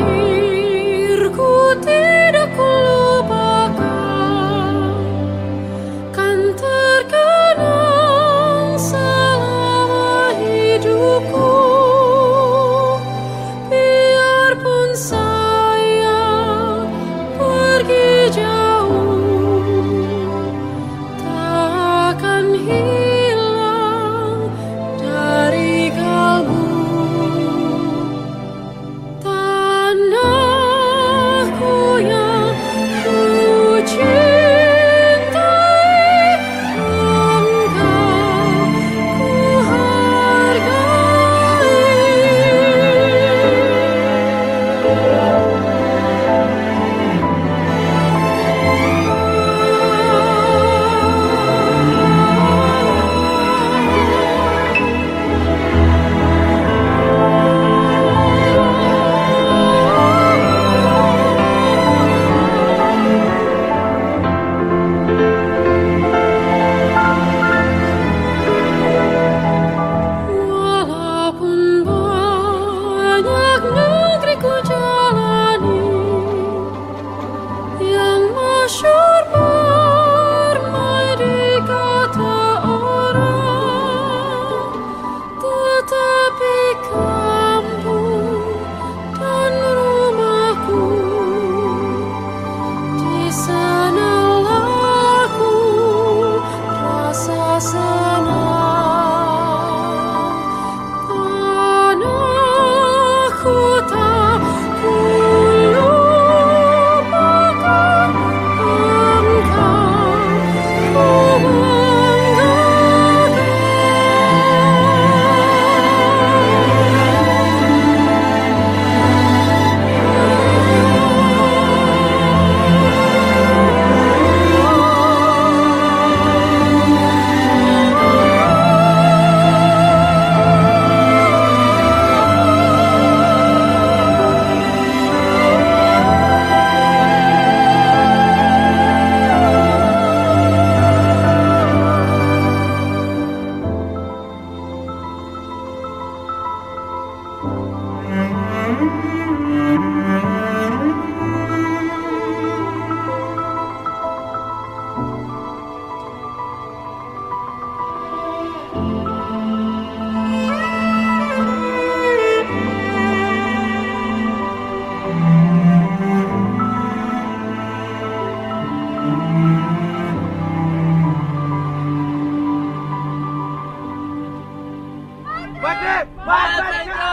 Lahirku tidak kulupakan, kan terkenang selama hidupku. Biarpun saya pergi jauh, takkan hilang dari kalbu. Tanahku yang ku cintai, engkau ku walaupun banyak negeri ku jalani, yang masyhur permai di kata orang, tetapi kampung dan rumahku, di sanalah ku rasa senang. Tanahku tak ku lupakan, engkau ku Merdeka!